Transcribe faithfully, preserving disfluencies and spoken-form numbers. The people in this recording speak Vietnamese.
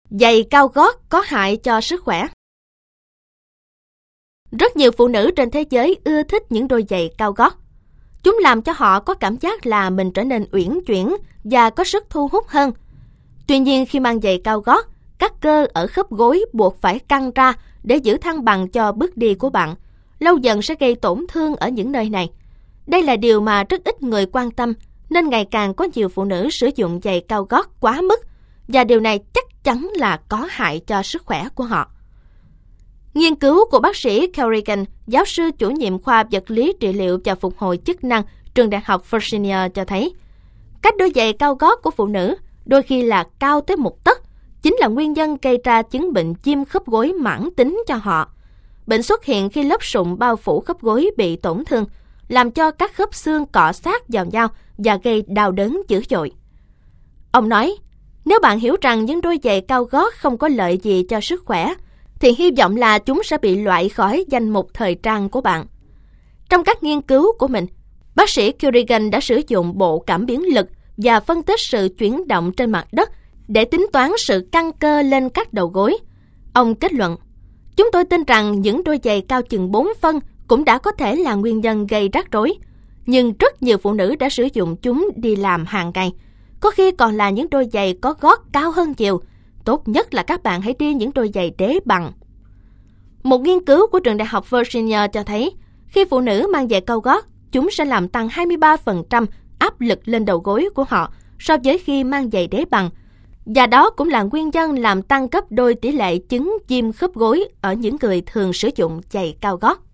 Giày cao gót có hại cho sức khỏe. Rất nhiều phụ nữ trên thế giới ưa thích những đôi giày cao gót. Chúng làm cho họ có cảm giác là mình trở nên uyển chuyển và có sức thu hút hơn. Tuy nhiên, khi mang giày cao gót, các cơ ở khớp gối buộc phải căng ra để giữ thăng bằng cho bước đi của bạn. Lâu dần sẽ gây tổn thương ở những nơi này. Đây là điều mà rất ít người quan tâm, nên ngày càng có nhiều phụ nữ sử dụng giày cao gót quá mức, và điều này chắc chắn là có hại cho sức khỏe của họ. Nghiên cứu của bác sĩ Kerrigan, giáo sư chủ nhiệm khoa vật lý trị liệu và phục hồi chức năng trường đại học Virginia cho thấy, các đôi giày cao gót của phụ nữ, đôi khi là cao tới một tấc, chính là nguyên nhân gây ra chứng bệnh viêm khớp gối mãn tính cho họ. Bệnh xuất hiện khi lớp sụn bao phủ khớp gối bị tổn thương, làm cho các khớp xương cọ sát vào nhau và gây đau đớn dữ dội. Ông nói, nếu bạn hiểu rằng những đôi giày cao gót không có lợi gì cho sức khỏe, thì hy vọng là chúng sẽ bị loại khỏi danh mục thời trang của bạn. Trong các nghiên cứu của mình, bác sĩ Kerrigan đã sử dụng bộ cảm biến lực và phân tích sự chuyển động trên mặt đất để tính toán sự căng cơ lên các đầu gối. Ông kết luận, chúng tôi tin rằng những đôi giày cao chừng bốn phân cũng đã có thể là nguyên nhân gây rắc rối. Nhưng rất nhiều phụ nữ đã sử dụng chúng đi làm hàng ngày. Có khi còn là những đôi giày có gót cao hơn nhiều. Tốt nhất là các bạn hãy đi những đôi giày đế bằng. Một nghiên cứu của trường đại học Virginia cho thấy, khi phụ nữ mang giày cao gót, chúng sẽ làm tăng hai mươi ba phần trăm áp lực lên đầu gối của họ so với khi mang giày đế bằng. Và đó cũng là nguyên nhân làm tăng gấp đôi tỷ lệ chứng viêm khớp gối ở những người thường sử dụng giày cao gót.